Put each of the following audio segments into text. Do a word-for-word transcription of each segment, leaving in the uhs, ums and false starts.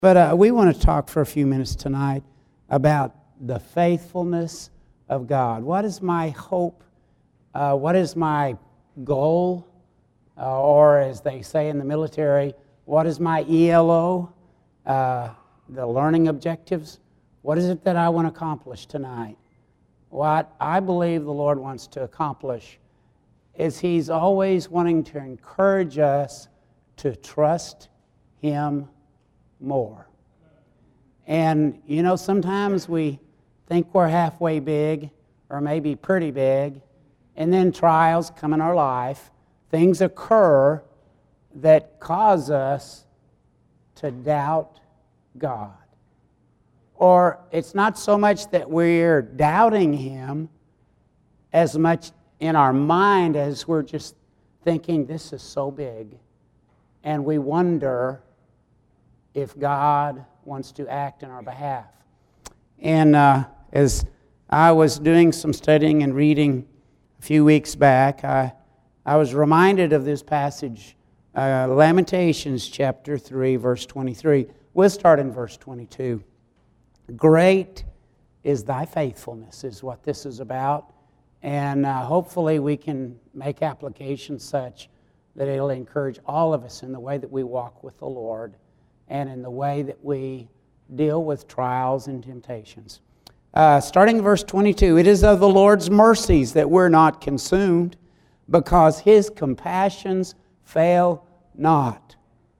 But uh, we want to talk for a few minutes tonight about the faithfulness of God. What is my hope? Uh, what is my goal? Uh, or as they say in the military, what is my E L O? Uh, the learning objectives. What is it that I want to accomplish tonight? What I believe the Lord wants to accomplish is He's always wanting to encourage us to trust Him more. And, you know, sometimes we think we're halfway big or maybe pretty big, and then trials come in our life. Things occur that cause us to doubt God. Or it's not so much that we're doubting Him as much in our mind as we're just thinking, this is so big. And we wonder if God wants to act in our behalf. And uh, as I was doing some studying and reading a few weeks back, I, I was reminded of this passage, uh, Lamentations chapter three, verse twenty-three. We'll start in verse twenty-two. Great is thy faithfulness, is what this is about. And uh, hopefully we can make application such that it'll encourage all of us in the way that we walk with the Lord and in the way that we deal with trials and temptations. Uh, starting in verse twenty-two, it is of the Lord's mercies that we're not consumed, because His compassions fail not.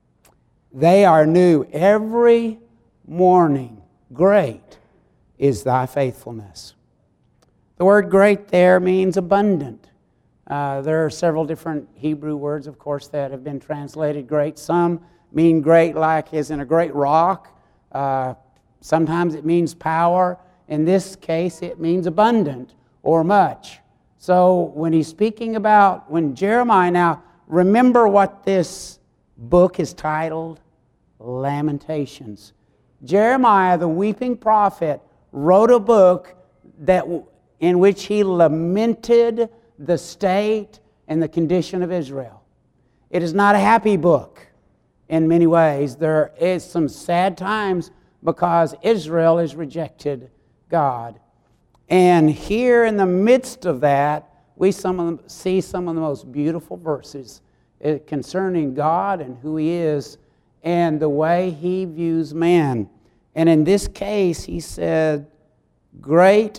They are new every morning. Great is thy faithfulness. The word great there means abundant. Uh, there are several different Hebrew words, of course, that have been translated great. Some mean great like as in a great rock. Uh, sometimes it means power. In this case, it means abundant or much. So when he's speaking about, when Jeremiah, now remember what this book is titled? Lamentations. Jeremiah, the weeping prophet, wrote a book that in which he lamented the state and the condition of Israel. It is not a happy book in many ways. There is some sad times because Israel has rejected God. And here in the midst of that, we some of them see some of the most beautiful verses concerning God and who He is and the way He views man. And in this case, he said, great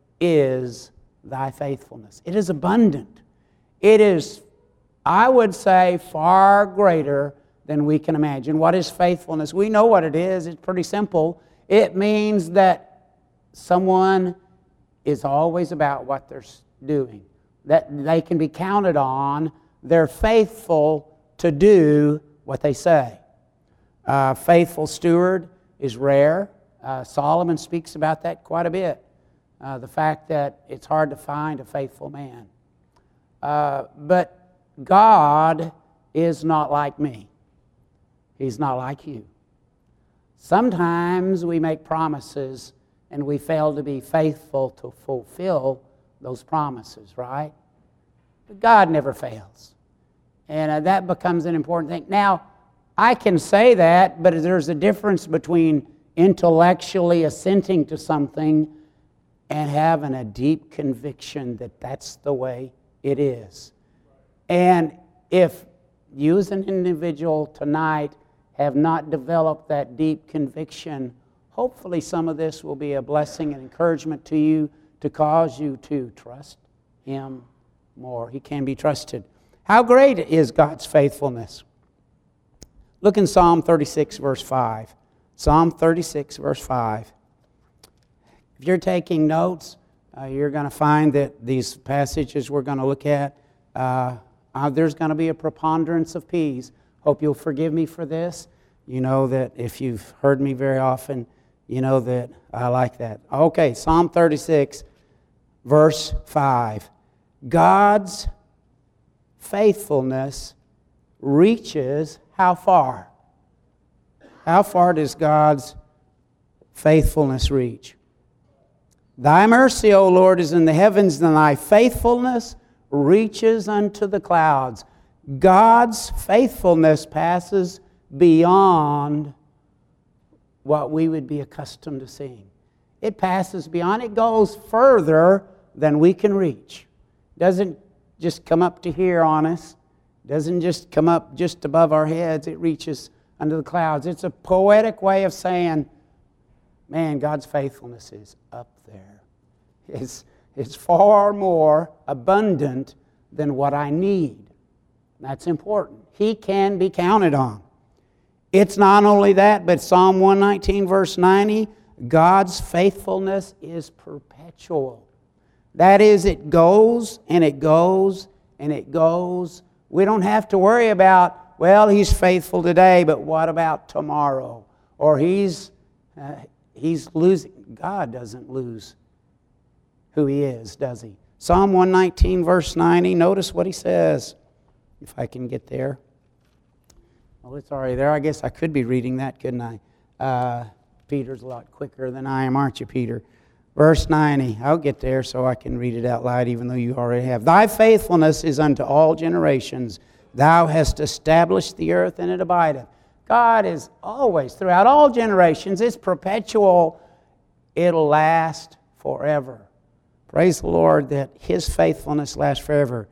is thy faithfulness. It is abundant. It is, I would say, far greater than we can imagine. What is faithfulness? We know what it is. It's pretty simple. It means that someone is always about what they're doing, that they can be counted on. They're faithful to do what they say. Uh, faithful steward is rare. Uh, Solomon speaks about that quite a bit. Uh, the fact that it's hard to find a faithful man. Uh, but God is not like me. He's not like you. Sometimes we make promises and we fail to be faithful to fulfill those promises, right? But God never fails. And uh, that becomes an important thing. Now, I can say that, but there's a difference between intellectually assenting to something and having a deep conviction that that's the way it is. And if you as an individual tonight have not developed that deep conviction, hopefully some of this will be a blessing and encouragement to you to cause you to trust Him more. He can be trusted. How great is God's faithfulness? Look in Psalm thirty-six, verse five. Psalm thirty-six, verse five. If you're taking notes, uh, you're going to find that these passages we're going to look at, uh, uh, there's going to be a preponderance of P's. Hope you'll forgive me for this. You know that if you've heard me very often, you know that I like that. Okay, Psalm thirty-six, verse five. God's faithfulness reaches how far? How far does God's faithfulness reach? Thy mercy, O Lord, is in the heavens, and thy faithfulness reaches unto the clouds. God's faithfulness passes beyond what we would be accustomed to seeing. It passes beyond. It goes further than we can reach. It doesn't just come up to here on us. It doesn't just come up just above our heads. It reaches under the clouds. It's a poetic way of saying, man, God's faithfulness is up there. It's, it's far more abundant than what I need. That's important. He can be counted on. It's not only that, but Psalm one nineteen, verse ninety, God's faithfulness is perpetual. That is, it goes and it goes and it goes. We don't have to worry about, well, He's faithful today, but what about tomorrow? Or He's uh, He's losing. God doesn't lose who He is, does He? Psalm one nineteen, verse ninety, notice what He says. If I can get there. Well, it's already there. I guess I could be reading that, couldn't I? Uh, Peter's a lot quicker than I am, aren't you, Peter? Verse ninety. I'll get there so I can read it out loud, even though you already have. Thy faithfulness is unto all generations. Thou hast established the earth, and it abideth. God is always, throughout all generations, it's perpetual. It'll last forever. Praise the Lord that His faithfulness lasts forever.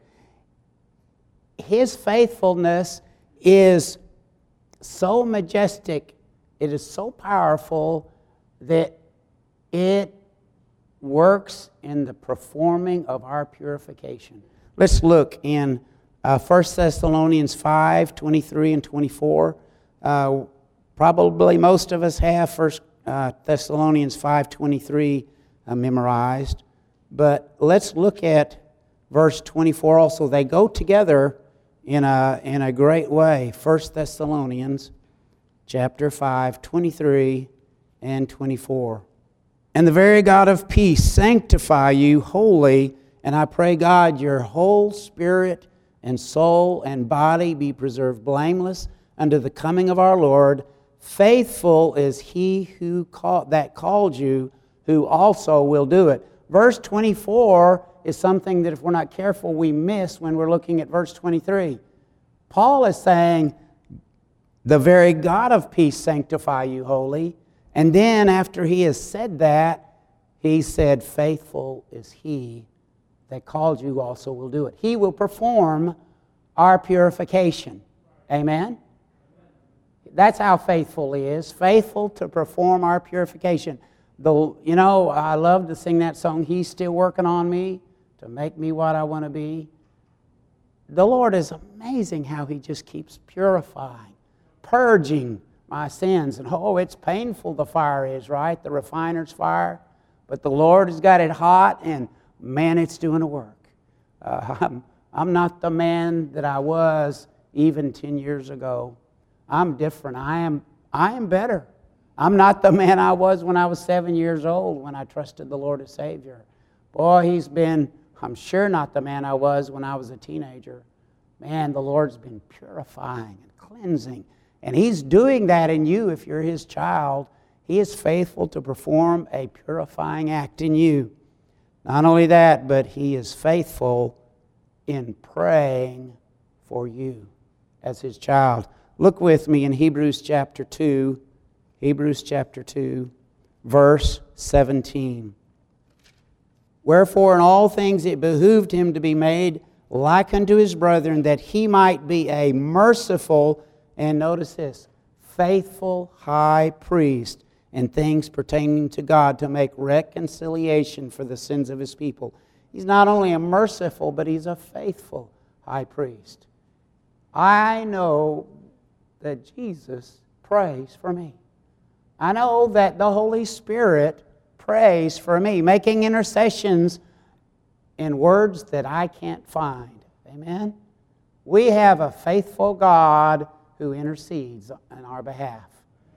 His faithfulness is so majestic, it is so powerful that it works in the performing of our purification. Let's look in uh, First Thessalonians five, twenty-three and twenty-four. Uh, probably most of us have First uh, Thessalonians five, twenty-three uh, memorized. But let's look at verse twenty-four also. They go together in a, in a great way. First Thessalonians chapter five, twenty-three and twenty-four. And the very God of peace sanctify you wholly, and I pray God your whole spirit and soul and body be preserved blameless unto the coming of our Lord. Faithful is He who call, that called you, who also will do it. Verse twenty-four is something that if we're not careful, we miss when we're looking at verse twenty-three. Paul is saying, the very God of peace sanctify you wholly. And then after he has said that, he said, faithful is He that called you also will do it. He will perform our purification. Amen? That's how faithful He is. Faithful to perform our purification. The, you know, I love to sing that song, He's still working on me to make me what I want to be. The Lord is amazing how He just keeps purifying, purging my sins. And oh, it's painful, the fire is, right? The refiner's fire. But the Lord has got it hot, and man, it's doing the work. Uh, I'm, I'm not the man that I was even ten years ago. I'm different. I am, I am better. I'm not the man I was when I was seven years old when I trusted the Lord as Savior. Boy, He's been, I'm sure not the man I was when I was a teenager. Man, the Lord's been purifying and cleansing. And He's doing that in you if you're His child. He is faithful to perform a purifying act in you. Not only that, but He is faithful in praying for you as His child. Look with me in Hebrews chapter two. Hebrews chapter two, verse seventeen. Wherefore in all things it behooved Him to be made like unto His brethren, that He might be a merciful, and notice this, faithful high priest in things pertaining to God, to make reconciliation for the sins of His people. He's not only a merciful, but He's a faithful high priest. I know that Jesus prays for me. I know that the Holy Spirit prays for me, making intercessions in words that I can't find. Amen? We have a faithful God who intercedes on our behalf.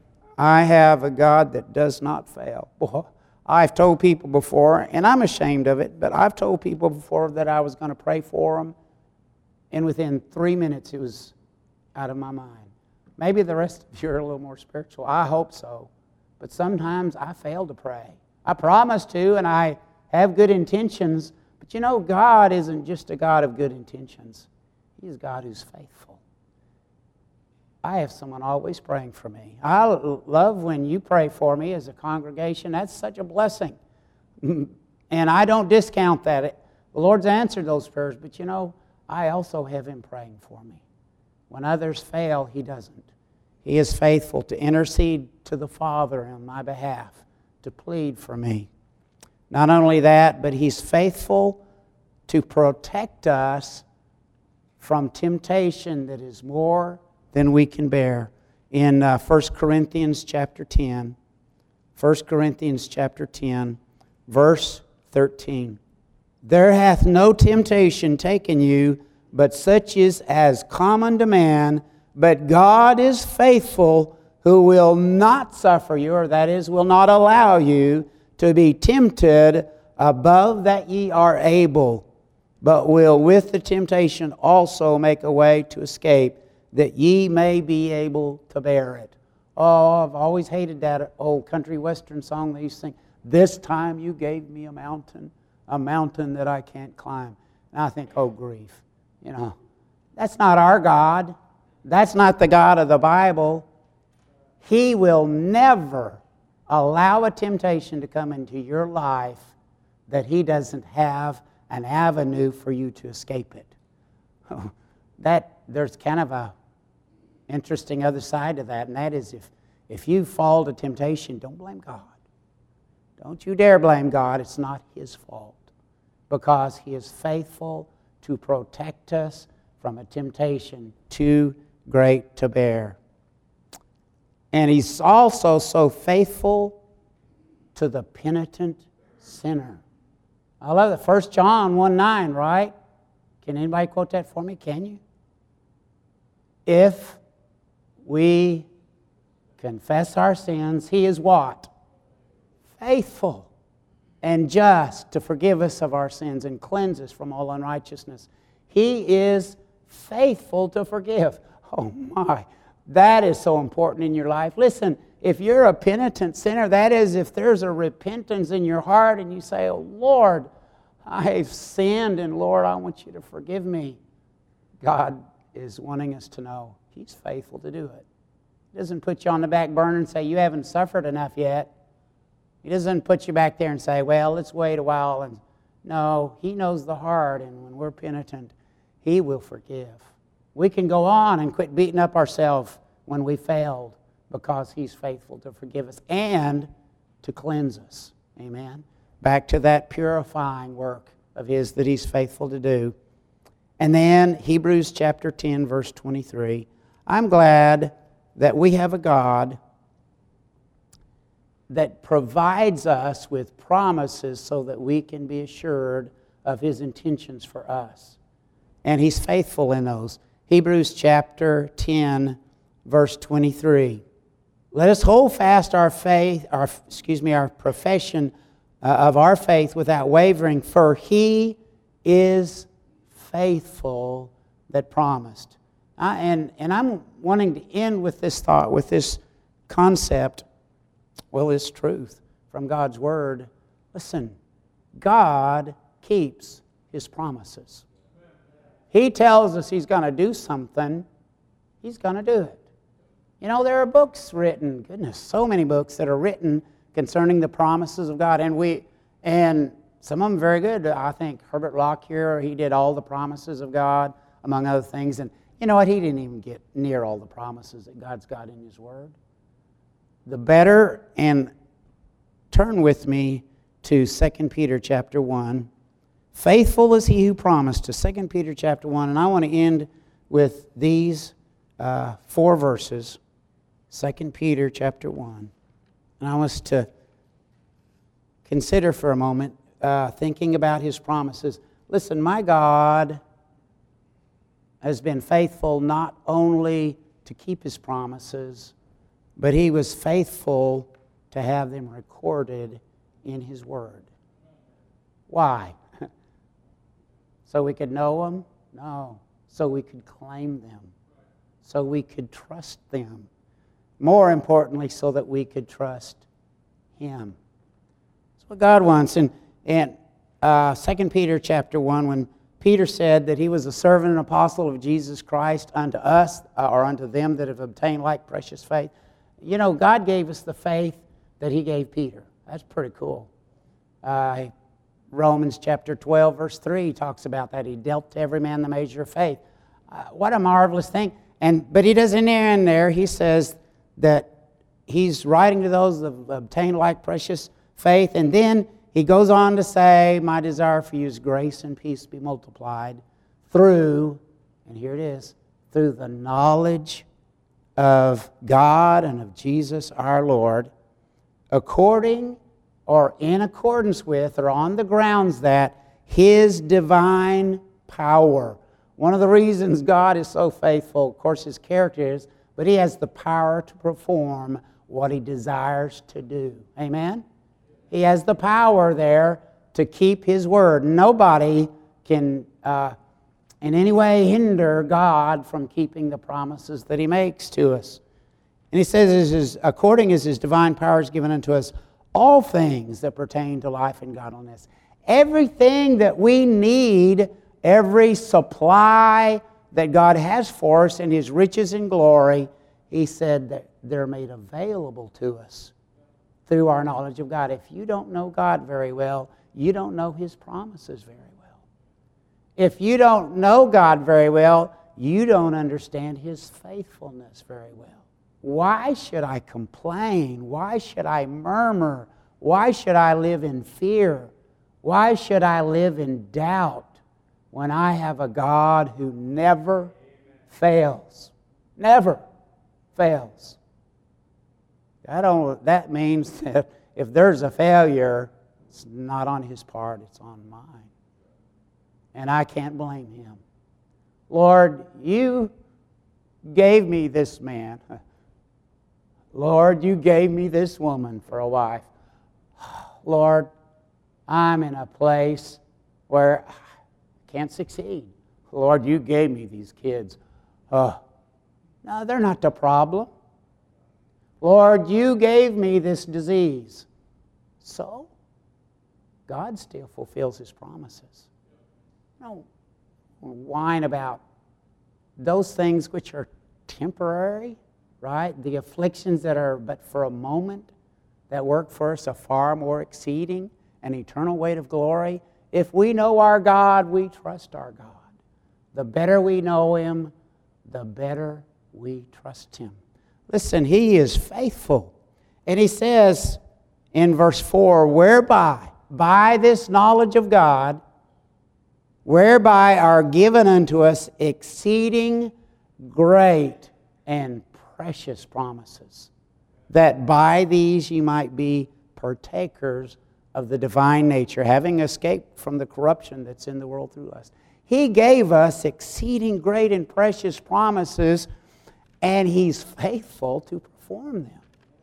I have a God that does not fail. Boy, I've told people before, and I'm ashamed of it, but I've told people before that I was going to pray for them, and within three minutes it was out of my mind. Maybe the rest of you are a little more spiritual. I hope so. But sometimes I fail to pray. I promise to, and I have good intentions, but you know, God isn't just a God of good intentions. He's a God who's faithful. I have someone always praying for me. I love when you pray for me as a congregation. That's such a blessing. And I don't discount that. The Lord's answered those prayers, but you know, I also have Him praying for me. When others fail, He doesn't. He is faithful to intercede to the Father on my behalf, to plead for me. Not only that, but He's faithful to protect us from temptation that is more than we can bear. In uh, First Corinthians chapter ten, First Corinthians chapter ten, verse thirteen. There hath no temptation taken you, but such is as common to man. But God is faithful, who will not suffer you, or that is, will not allow you to be tempted above that ye are able, but will with the temptation also make a way to escape, that ye may be able to bear it. Oh, I've always hated that old country western song they used to sing. This time you gave me a mountain, a mountain that I can't climb. And I think, oh grief, you know, that's not our God. That's not the God of the Bible. He will never allow a temptation to come into your life that He doesn't have an avenue for you to escape it. That there's kind of a interesting other side to that, and that is if, if you fall to temptation, don't blame God. Don't you dare blame God. It's not His fault, because He is faithful to protect us from a temptation too great to bear. And He's also so faithful to the penitent sinner. I love that. First John one nine, right? Can anybody quote that for me? Can you? If we confess our sins, He is what? Faithful and just to forgive us of our sins and cleanse us from all unrighteousness. He is faithful to forgive. Oh my, that is so important in your life. Listen, if you're a penitent sinner, that is, if there's a repentance in your heart and you say, oh Lord, I've sinned and Lord, I want you to forgive me. God is wanting us to know He's faithful to do it. He doesn't put you on the back burner and say, you haven't suffered enough yet. He doesn't put you back there and say, well, let's wait a while. And no, He knows the heart, and when we're penitent, He will forgive. We can go on and quit beating up ourselves when we failed, because He's faithful to forgive us and to cleanse us. Amen. Back to that purifying work of His that He's faithful to do. And then Hebrews chapter ten, verse twenty-three. I'm glad that we have a God that provides us with promises so that we can be assured of His intentions for us. And He's faithful in those. Hebrews chapter ten, verse twenty-three. Let us hold fast our faith, our excuse me, our profession uh, of our faith without wavering, for He is faithful that promised. Uh, and, and I'm wanting to end with this thought, with this concept, well, this truth from God's Word. Listen, God keeps His promises. He tells us He's going to do something, He's going to do it. You know, there are books written, goodness, so many books that are written concerning the promises of God. And we, and some of them very good. I think Herbert Lockyer, he did all the promises of God, among other things. And you know what? He didn't even get near all the promises that God's got in His Word. The better, and turn with me to Second Peter chapter one. Faithful is He who promised, to Second Peter chapter one. And I want to end with these uh, four verses. Second Peter chapter one. And I want us to consider for a moment, uh, thinking about His promises. Listen, my God has been faithful not only to keep His promises, but He was faithful to have them recorded in His Word. Why? So we could know them? No. So we could claim them. So we could trust them. More importantly, so that we could trust Him. That's what God wants. And, and uh, Second Peter chapter one, when Peter said that he was a servant and apostle of Jesus Christ unto us, uh, or unto them that have obtained like precious faith. You know, God gave us the faith that he gave Peter. That's pretty cool. Uh, Romans chapter twelve, verse three talks about that. He dealt to every man the measure of faith. Uh, what a marvelous thing. And But he doesn't end there. He says that he's writing to those that have obtained like precious faith. And then he goes on to say, my desire for you is grace and peace be multiplied through, and here it is, through the knowledge of God and of Jesus our Lord, according or in accordance with or on the grounds that his divine power. One of the reasons God is so faithful, of course, his character is, but he has the power to perform what he desires to do. Amen? He has the power there to keep his word. Nobody can uh, in any way hinder God from keeping the promises that he makes to us. And he says, his, according as his divine power is given unto us, all things that pertain to life and godliness. Everything that we need, every supply that God has for us in his riches and glory, he said that they're made available to us through our knowledge of God. If you don't know God very well, you don't know his promises very well. If you don't know God very well, you don't understand his faithfulness very well. Why should I complain? Why should I murmur? Why should I live in fear? Why should I live in doubt when I have a God who never fails? Never fails. That, don't, that means that if there's a failure, it's not on his part, it's on mine. And I can't blame him. Lord, you gave me this man. Lord, you gave me this woman for a wife. Lord, I'm in a place where I can't succeed. Lord, you gave me these kids. Oh, no, they're not the problem. Lord, you gave me this disease. So, God still fulfills his promises. No whine about those things which are temporary, right? The afflictions that are but for a moment, that work for us a far more exceeding an eternal weight of glory. If we know our God, we trust our God. The better we know him, the better we trust him. Listen, he is faithful. And he says in verse four, whereby, by this knowledge of God, whereby are given unto us exceeding great and precious promises, that by these ye might be partakers of the divine nature, having escaped from the corruption that's in the world through us. He gave us exceeding great and precious promises, and he's faithful to perform them.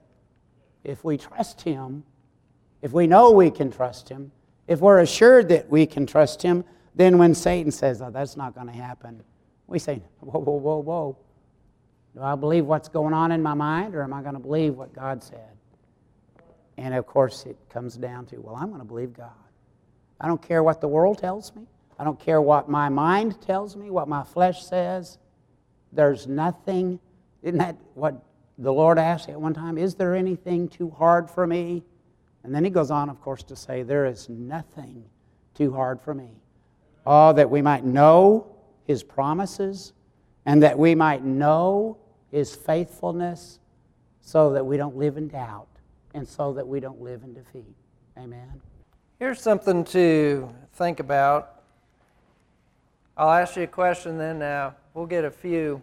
If we trust him, if we know we can trust him, if we're assured that we can trust him, then when Satan says, oh, that's not going to happen, we say, whoa, whoa, whoa, whoa. Do I believe what's going on in my mind, or am I going to believe what God said? And of course it comes down to, well, I'm going to believe God. I don't care what the world tells me. I don't care what my mind tells me, what my flesh says. There's nothing, isn't that what the Lord asked at one time? Is there anything too hard for me? And then he goes on, of course, to say, there is nothing too hard for me. Oh, that we might know his promises, and that we might know his faithfulness, so that we don't live in doubt, and so that we don't live in defeat. Amen. Here's something to think about. I'll ask you a question, then uh, we'll get a few,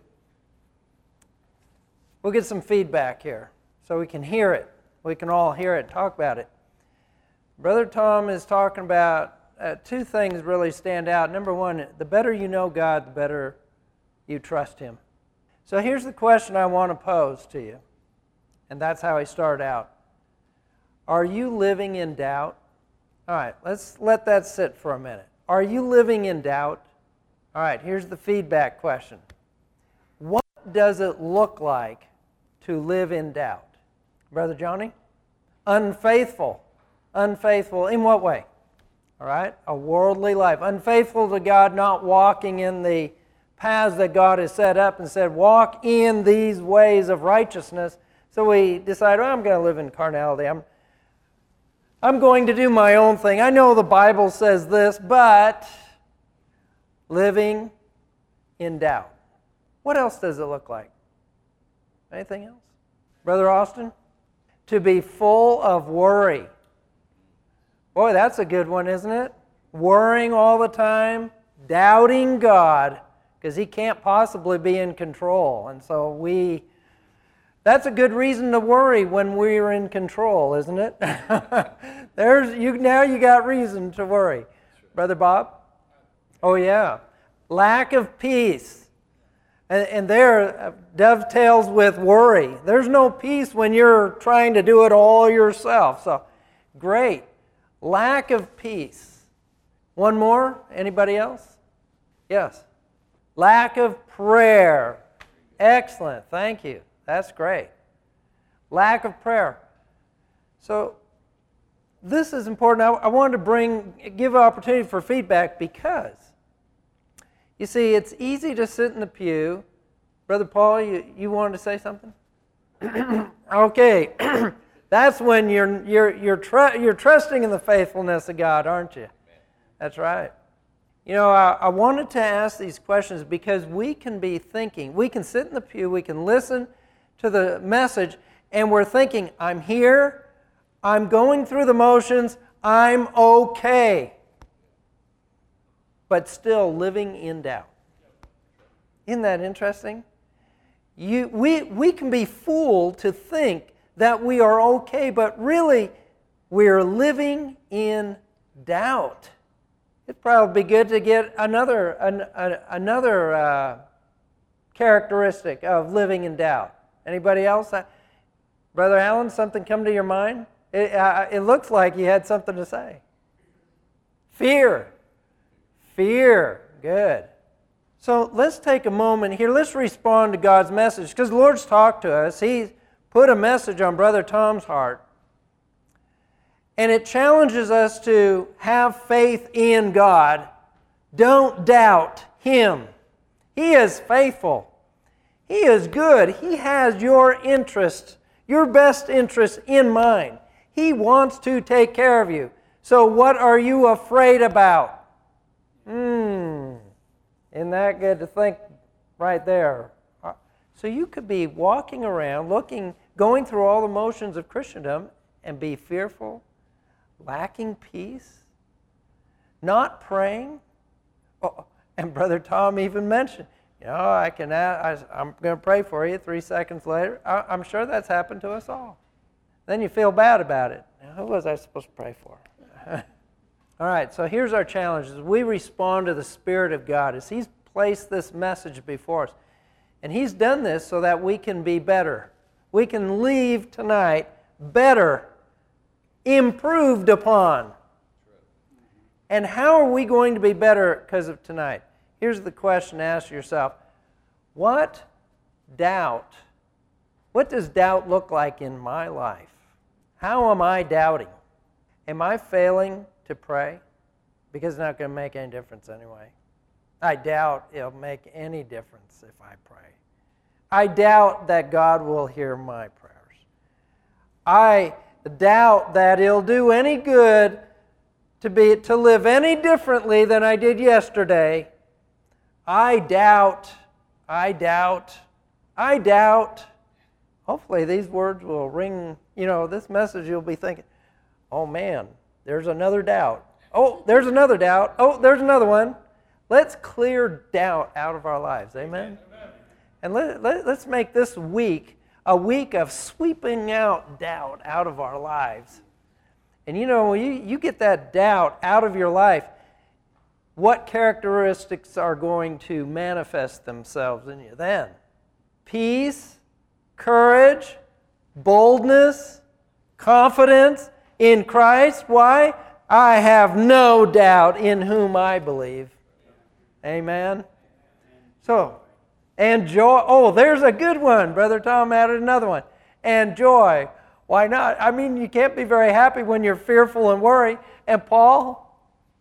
we'll get some feedback here so we can hear it. We can all hear it, talk about it. Brother Tom is talking about uh, two things really stand out. Number one, the better you know God, the better you trust him. So here's the question I want to pose to you, and that's how he started out. Are you living in doubt? All right, let's let that sit for a minute. Are you living in doubt? All right, here's the feedback question. What does it look like to live in doubt? Brother Johnny? Unfaithful. Unfaithful in what way? All right? A worldly life. Unfaithful to God, not walking in the paths that God has set up and said, walk in these ways of righteousness. So we decide, well, I'm going to live in carnality. I'm, I'm going to do my own thing. I know the Bible says this, but living in doubt. What else does it look like? Anything else? Brother Austin? To be full of worry. Boy, that's a good one, isn't it? Worrying all the time, doubting God, because He can't possibly be in control. And so we, that's a good reason to worry when we're in control, isn't it? There's you now you got reason to worry. Brother Bob? Oh yeah. Lack of peace. And, and there dovetails with worry. There's no peace when you're trying to do it all yourself. So, great. Lack of peace. One more? Anybody else? Yes. Lack of prayer. Excellent. Thank you. That's great. Lack of prayer. So, this is important. I, I wanted to bring, give an opportunity for feedback because, you see, it's easy to sit in the pew. Brother Paul, you, you wanted to say something? Okay. That's when you're you're you're tr- you're trusting in the faithfulness of God, aren't you? That's right. You know, I, I wanted to ask these questions because we can be thinking, we can sit in the pew, we can listen to the message, and we're thinking, I'm here, I'm going through the motions, I'm okay, but still living in doubt. Isn't that interesting? You, we, we can be fooled to think that we are okay, but really we're living in doubt. It'd probably be good to get another an, a, another uh, characteristic of living in doubt. Anybody else? Brother Allen, something come to your mind? It, uh, it looks like you had something to say. Fear. Fear. Good. So let's take a moment here. Let's respond to God's message because the Lord's talked to us. He's put a message on Brother Tom's heart. And it challenges us to have faith in God. Don't doubt Him. He is faithful. He is good. He has your interest, your best interest in mind. He wants to take care of you. So what are you afraid about? Hmm. Isn't that good to think right there? So you could be walking around, looking, going through all the motions of Christendom and be fearful, lacking peace, not praying. Oh, and Brother Tom even mentioned, you know, I can. I, I'm going to pray for you. Three seconds later, I, I'm sure that's happened to us all. Then you feel bad about it. Now, who was I supposed to pray for? All right. So here's our challenge: as we respond to the Spirit of God, as He's placed this message before us, and He's done this so that we can be better. We can leave tonight better, improved upon. And how are we going to be better because of tonight? Here's the question to ask yourself. What doubt, what does doubt look like in my life? How am I doubting? Am I failing to pray? Because it's not going to make any difference anyway. I doubt it'll make any difference if I pray. I doubt that God will hear my prayers. I doubt that it'll do any good to be to live any differently than I did yesterday. I doubt, I doubt, I doubt. Hopefully these words will ring, you know, this message you'll be thinking, oh man, there's another doubt. Oh, there's another doubt. Oh, there's another one. Let's clear doubt out of our lives. Amen? And let, let, let's make this week a week of sweeping out doubt out of our lives. And you know, when you, you get that doubt out of your life, what characteristics are going to manifest themselves in you then? Peace, courage, boldness, confidence in Christ. Why? I have no doubt in whom I believe. Amen? So, and joy. Oh, there's a good one. Brother Tom added another one. And joy. Why not? I mean, you can't be very happy when you're fearful and worried. And Paul,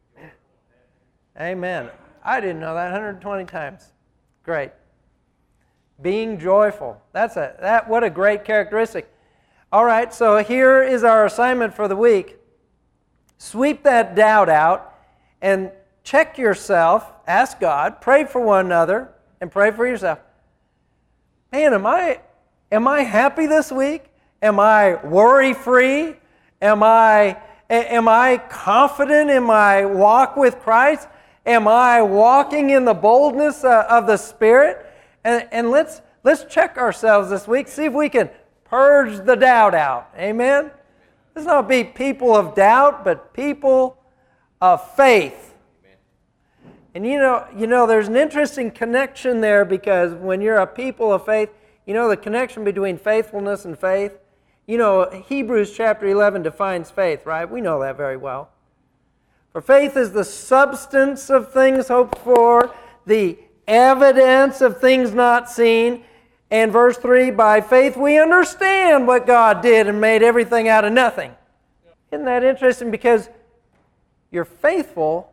Amen. I didn't know that one hundred twenty times. Great. Being joyful. That's a that what a great characteristic. All right, so here is our assignment for the week. Sweep that doubt out and check yourself, ask God, pray for one another, and pray for yourself. Man, am I am I happy this week? Am I worry-free? Am I am I confident in my walk with Christ? Am I walking in the boldness uh, of the Spirit? And, and let's let's check ourselves this week, see if we can purge the doubt out. Amen? Let's not be people of doubt, but people of faith. Amen. And you know, you know, there's an interesting connection there, because when you're a people of faith, you know the connection between faithfulness and faith. You know, Hebrews chapter eleven defines faith, right? We know that very well. For faith is the substance of things hoped for, the evidence of things not seen. And verse three, by faith we understand what God did and made everything out of nothing. Isn't that interesting? Because you're faithful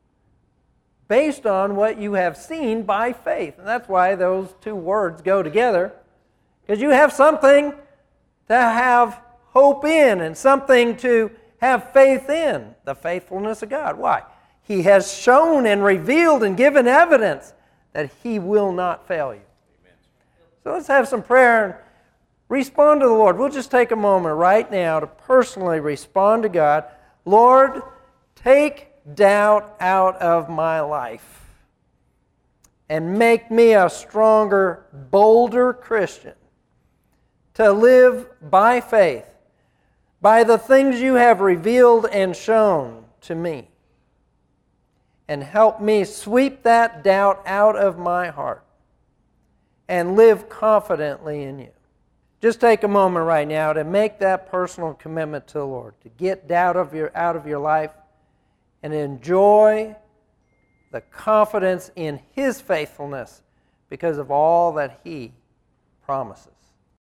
based on what you have seen by faith. And that's why those two words go together. Because you have something to have hope in and something to have faith in, the faithfulness of God. Why? He has shown and revealed and given evidence that He will not fail you. Amen. So let's have some prayer and respond to the Lord. We'll just take a moment right now to personally respond to God. Lord, take doubt out of my life and make me a stronger, bolder Christian to live by faith, by the things you have revealed and shown to me. And help me sweep that doubt out of my heart and live confidently in you. Just take a moment right now to make that personal commitment to the Lord, to get doubt of your, out of your life and enjoy the confidence in His faithfulness because of all that He promises.